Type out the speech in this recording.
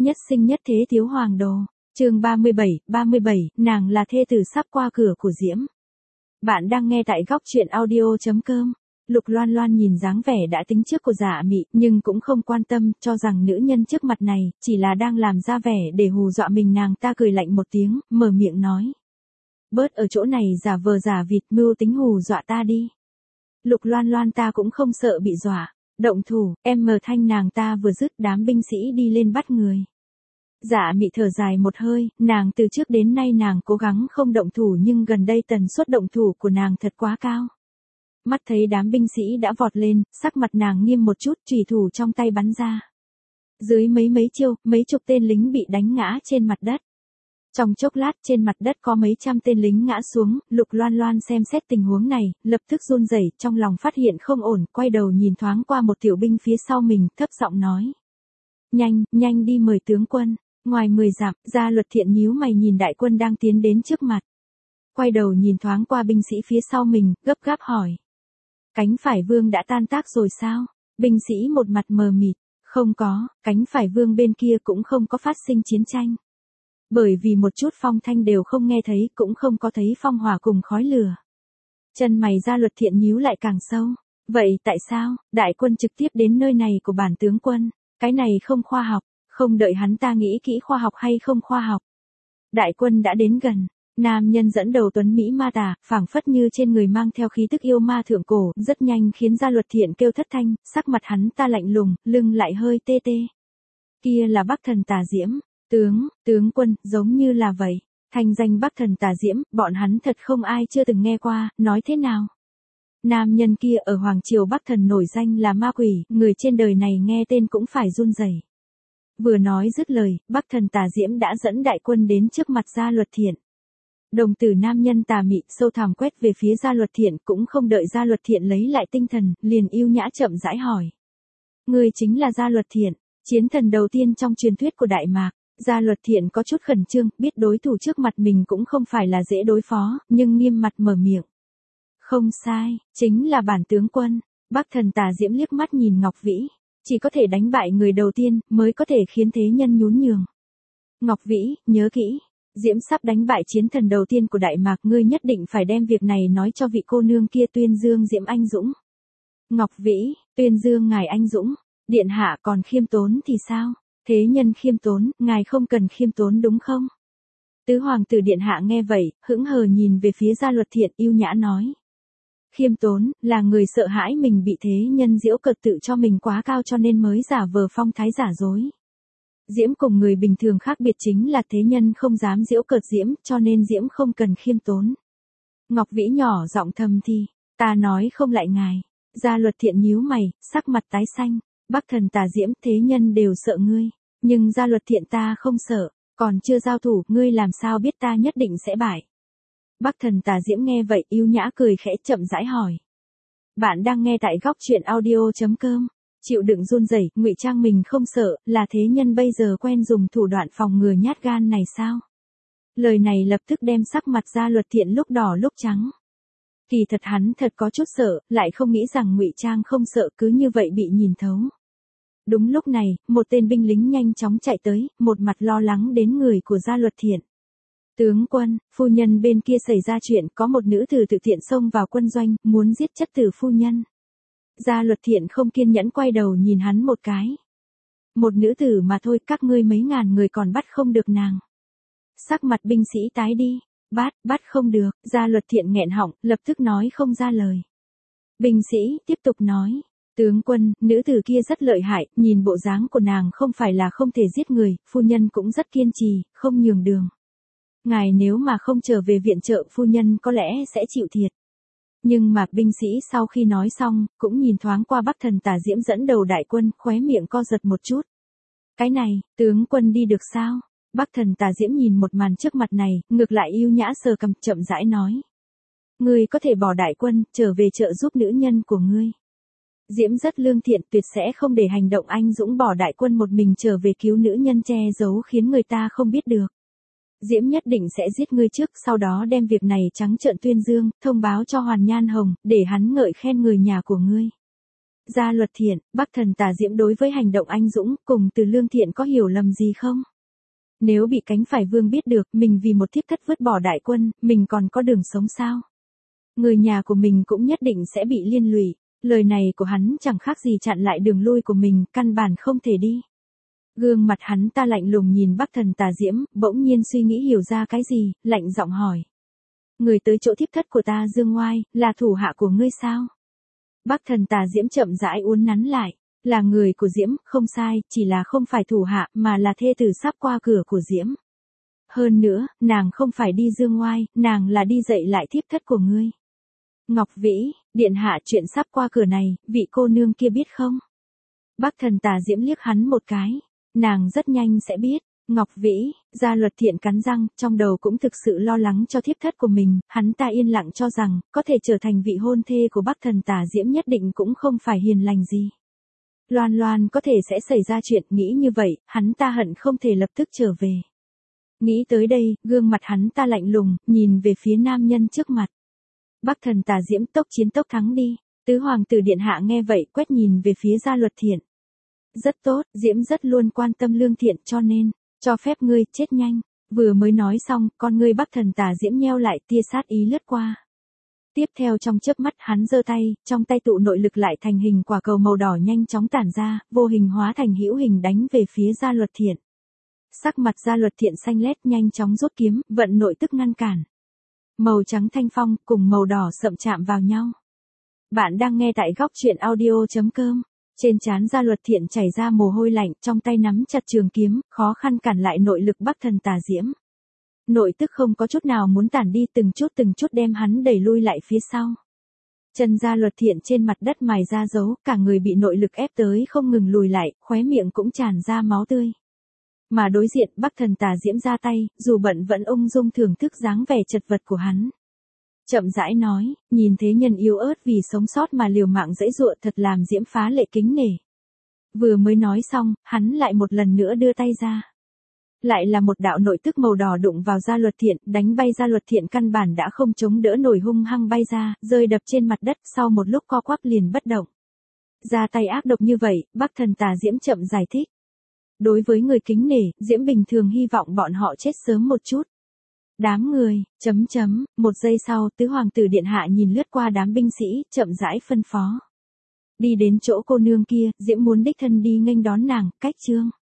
Nhất sinh nhất thế thiếu hoàng đồ. Chương 37, nàng là thê tử sắp qua cửa của Diễm. Bạn đang nghe tại góc truyện audio.com. Lục Loan Loan nhìn dáng vẻ đã tính trước của Dạ Mị, nhưng cũng không quan tâm, cho rằng nữ nhân trước mặt này chỉ là đang làm ra vẻ để hù dọa mình. Nàng ta cười lạnh một tiếng, mở miệng nói: "Bớt ở chỗ này giả vờ giả vịt, mưu tính hù dọa ta đi." Lục Loan Loan ta cũng không sợ bị dọa. Động thủ, em mờ thanh nàng ta vừa dứt, đám binh sĩ đi lên bắt người. Dạ Mị thở dài một hơi, nàng từ trước đến nay nàng cố gắng không động thủ, nhưng gần đây tần suất động thủ của nàng thật quá cao. Mắt thấy đám binh sĩ đã vọt lên, sắc mặt nàng nghiêm một chút, chùy thủ trong tay bắn ra. Dưới mấy chiêu, mấy chục tên lính bị đánh ngã trên mặt đất. Trong chốc lát trên mặt đất có mấy trăm tên lính ngã xuống. Lục Loan Loan xem xét tình huống này, lập tức run rẩy, trong lòng phát hiện không ổn, quay đầu nhìn thoáng qua một tiểu binh phía sau mình, thấp giọng nói: Nhanh đi mời tướng quân. Ngoài 10 dặm, Gia Luật Thiện nhíu mày nhìn đại quân đang tiến đến trước mặt. Quay đầu nhìn thoáng qua binh sĩ phía sau mình, gấp gáp hỏi: Cánh phải vương đã tan tác rồi sao? Binh sĩ một mặt mờ mịt: Không có, cánh phải vương bên kia cũng không có phát sinh chiến tranh. Bởi vì một chút phong thanh đều không nghe thấy, cũng không có thấy phong hỏa cùng khói lửa. Chân mày Gia Luật Thiện nhíu lại càng sâu. Vậy tại sao, đại quân trực tiếp đến nơi này của bản tướng quân? Cái này không khoa học. Không đợi hắn ta nghĩ kỹ khoa học hay không khoa học. Đại quân đã đến gần. Nam nhân dẫn đầu tuấn Mỹ ma tà, phảng phất như trên người mang theo khí tức yêu ma thượng cổ, rất nhanh khiến Gia Luật Thiện kêu thất thanh, sắc mặt hắn ta lạnh lùng, lưng lại hơi tê tê. Kia là Bắc Thần Tà Diễm. Tướng quân, giống như là vậy. Thành danh Bắc Thần Tà Diễm, bọn hắn thật không ai chưa từng nghe qua, nói thế nào? Nam nhân kia ở Hoàng Triều Bắc Thần nổi danh là ma quỷ, người trên đời này nghe tên cũng phải run rẩy. Vừa nói dứt lời, Bắc Thần Tà Diễm đã dẫn đại quân đến trước mặt Gia Luật Thiện. Đồng tử nam nhân tà mị sâu thẳm quét về phía Gia Luật Thiện, cũng không đợi Gia Luật Thiện lấy lại tinh thần, liền yêu nhã chậm rãi hỏi: Người chính là Gia Luật Thiện, chiến thần đầu tiên trong truyền thuyết của Đại Mạc. Gia Luật Thiện có chút khẩn trương, biết đối thủ trước mặt mình cũng không phải là dễ đối phó, nhưng nghiêm mặt mở miệng: Không sai, chính là bản tướng quân. Bắc Thần Tà Diễm liếc mắt nhìn Ngọc Vĩ. Chỉ có thể đánh bại người đầu tiên, mới có thể khiến thế nhân nhún nhường. Ngọc Vĩ, nhớ kỹ. Diễm sắp đánh bại chiến thần đầu tiên của Đại Mạc, ngươi nhất định phải đem việc này nói cho vị cô nương kia, tuyên dương Diễm anh dũng. Ngọc Vĩ, tuyên dương ngài anh dũng. Điện hạ còn khiêm tốn thì sao? Thế nhân khiêm tốn, ngài không cần khiêm tốn đúng không? Tứ hoàng tử điện hạ nghe vậy, hững hờ nhìn về phía Gia Luật Thiện, yêu nhã nói: Khiêm tốn, là người sợ hãi mình bị thế nhân giễu cợt, tự cho mình quá cao cho nên mới giả vờ phong thái giả dối. Diễm cùng người bình thường khác biệt chính là thế nhân không dám giễu cợt Diễm, cho nên Diễm không cần khiêm tốn. Ngọc Vĩ nhỏ giọng thầm thì: Ta nói không lại ngài. Gia Luật Thiện nhíu mày, sắc mặt tái xanh. Bắc Thần Tà Diễm, thế nhân đều sợ ngươi. Nhưng Gia Luật Thiện ta không sợ, còn chưa giao thủ, ngươi làm sao biết ta nhất định sẽ bại. Bắc Thần Tà Diễm nghe vậy, yêu nhã cười khẽ chậm rãi hỏi: Bạn đang nghe tại góc truyện audio.com. Chịu đựng run rẩy, ngụy trang mình không sợ, là thế nhân bây giờ quen dùng thủ đoạn phòng ngừa nhát gan này sao? Lời này lập tức đem sắc mặt Gia Luật Thiện lúc đỏ lúc trắng. Kỳ thật hắn thật có chút sợ, lại không nghĩ rằng ngụy trang không sợ cứ như vậy bị nhìn thấu. Đúng lúc này, một tên binh lính nhanh chóng chạy tới, một mặt lo lắng đến người của Gia Luật Thiện. Tướng quân, phu nhân bên kia xảy ra chuyện, có một nữ tử tự tiện xông vào quân doanh, muốn giết chất tử phu nhân. Gia Luật Thiện không kiên nhẫn quay đầu nhìn hắn một cái. Một nữ tử mà thôi, các ngươi mấy ngàn người còn bắt không được nàng. Sắc mặt binh sĩ tái đi. Bắt không được. Gia Luật Thiện nghẹn họng, lập tức nói không ra lời. Binh sĩ tiếp tục nói: Tướng quân, nữ tử kia rất lợi hại, nhìn bộ dáng của nàng không phải là không thể giết người, phu nhân cũng rất kiên trì, không nhường đường. Ngài nếu mà không trở về viện trợ, phu nhân có lẽ sẽ chịu thiệt. Nhưng mà binh sĩ sau khi nói xong, cũng nhìn thoáng qua Bắc Thần Tà Diễm dẫn đầu đại quân, khóe miệng co giật một chút. Cái này, tướng quân đi được sao? Bắc Thần Tà Diễm nhìn một màn trước mặt này, ngược lại yêu nhã sờ cằm, chậm rãi nói: Ngươi có thể bỏ đại quân, trở về trợ giúp nữ nhân của ngươi. Diễm rất lương thiện, tuyệt sẽ không để hành động anh dũng bỏ đại quân một mình trở về cứu nữ nhân che giấu khiến người ta không biết được. Diễm nhất định sẽ giết ngươi trước, sau đó đem việc này trắng trợn tuyên dương, thông báo cho Hoàn Nhan Hồng, để hắn ngợi khen người nhà của ngươi. Gia Luật Thiện, Bắc Thần Tà Diễm đối với hành động anh dũng cùng Từ Lương Thiện có hiểu lầm gì không? Nếu bị Cánh Phải Vương biết được mình vì một thiếp thất vứt bỏ đại quân, mình còn có đường sống sao? Người nhà của mình cũng nhất định sẽ bị liên lụy. Lời này của hắn chẳng khác gì chặn lại đường lui của mình, căn bản không thể đi. Gương mặt hắn ta lạnh lùng nhìn Bắc Thần Tà Diễm, bỗng nhiên suy nghĩ hiểu ra cái gì, lạnh giọng hỏi. Người tới chỗ thiếp thất của ta Dương Ngoai, là thủ hạ của ngươi sao? Bắc Thần Tà Diễm chậm rãi uốn nắn lại. Là người của Diễm, không sai, chỉ là không phải thủ hạ, mà là thê tử sắp qua cửa của Diễm. Hơn nữa, nàng không phải đi Dương Ngoai, nàng là đi dạy lại thiếp thất của ngươi. Ngọc Vĩ, điện hạ chuyện sắp qua cửa này, vị cô nương kia biết không? Bắc Thần Tà Diễm liếc hắn một cái. Nàng rất nhanh sẽ biết. Ngọc Vĩ, Gia Luật Thiện cắn răng, trong đầu cũng thực sự lo lắng cho thiếp thất của mình, hắn ta yên lặng cho rằng, có thể trở thành vị hôn thê của Bắc Thần Tà Diễm nhất định cũng không phải hiền lành gì. Loan Loan có thể sẽ xảy ra chuyện, nghĩ như vậy, hắn ta hận không thể lập tức trở về. Nghĩ tới đây, gương mặt hắn ta lạnh lùng, nhìn về phía nam nhân trước mặt. Bắc Thần Tà Diễm tốc chiến tốc thắng đi. Tứ hoàng tử điện hạ nghe vậy quét nhìn về phía Gia Luật Thiện. Rất tốt, Diễm rất luôn quan tâm Lương Thiện cho nên, cho phép ngươi chết nhanh. Vừa mới nói xong, con ngươi Bắc Thần Tà Diễm nheo lại, tia sát ý lướt qua. Tiếp theo trong chớp mắt hắn giơ tay, trong tay tụ nội lực lại thành hình quả cầu màu đỏ nhanh chóng tản ra, vô hình hóa thành hữu hình đánh về phía Gia Luật Thiện. Sắc mặt Gia Luật Thiện xanh lét nhanh chóng rút kiếm, vận nội tức ngăn cản. Màu trắng thanh phong cùng màu đỏ sậm chạm vào nhau. Bạn đang nghe tại góc truyện audio.com. Trên trán Gia Luật Thiện chảy ra mồ hôi lạnh, trong tay nắm chặt trường kiếm, khó khăn cản lại nội lực Bắc Thần Tà Diễm. Nội tức không có chút nào muốn tản đi, từng chút đem hắn đẩy lui lại phía sau. Chân Gia Luật Thiện trên mặt đất mài ra dấu, cả người bị nội lực ép tới không ngừng lùi lại, khóe miệng cũng tràn ra máu tươi. Mà đối diện Bắc Thần Tà Diễm ra tay, dù bận vẫn ung dung thưởng thức dáng vẻ chật vật của hắn. Chậm rãi nói, nhìn thế nhân yếu ớt vì sống sót mà liều mạng dãy dụa thật làm Diễm phá lệ kính nể. Vừa mới nói xong, hắn lại một lần nữa đưa tay ra. Lại là một đạo nội tức màu đỏ đụng vào Gia Luật Thiện, đánh bay Gia Luật Thiện căn bản đã không chống đỡ nổi, hung hăng bay ra, rơi đập trên mặt đất, sau một lúc co quắp liền bất động. Ra tay ác độc như vậy, Bắc Thần Tà Diễm chậm giải thích. Đối với người kính nể, Diễm bình thường hy vọng bọn họ chết sớm một chút. Đám người, một giây sau, tứ hoàng tử điện hạ nhìn lướt qua đám binh sĩ, chậm rãi phân phó. Đi đến chỗ cô nương kia, Diễm muốn đích thân đi nghênh đón nàng, cách trương.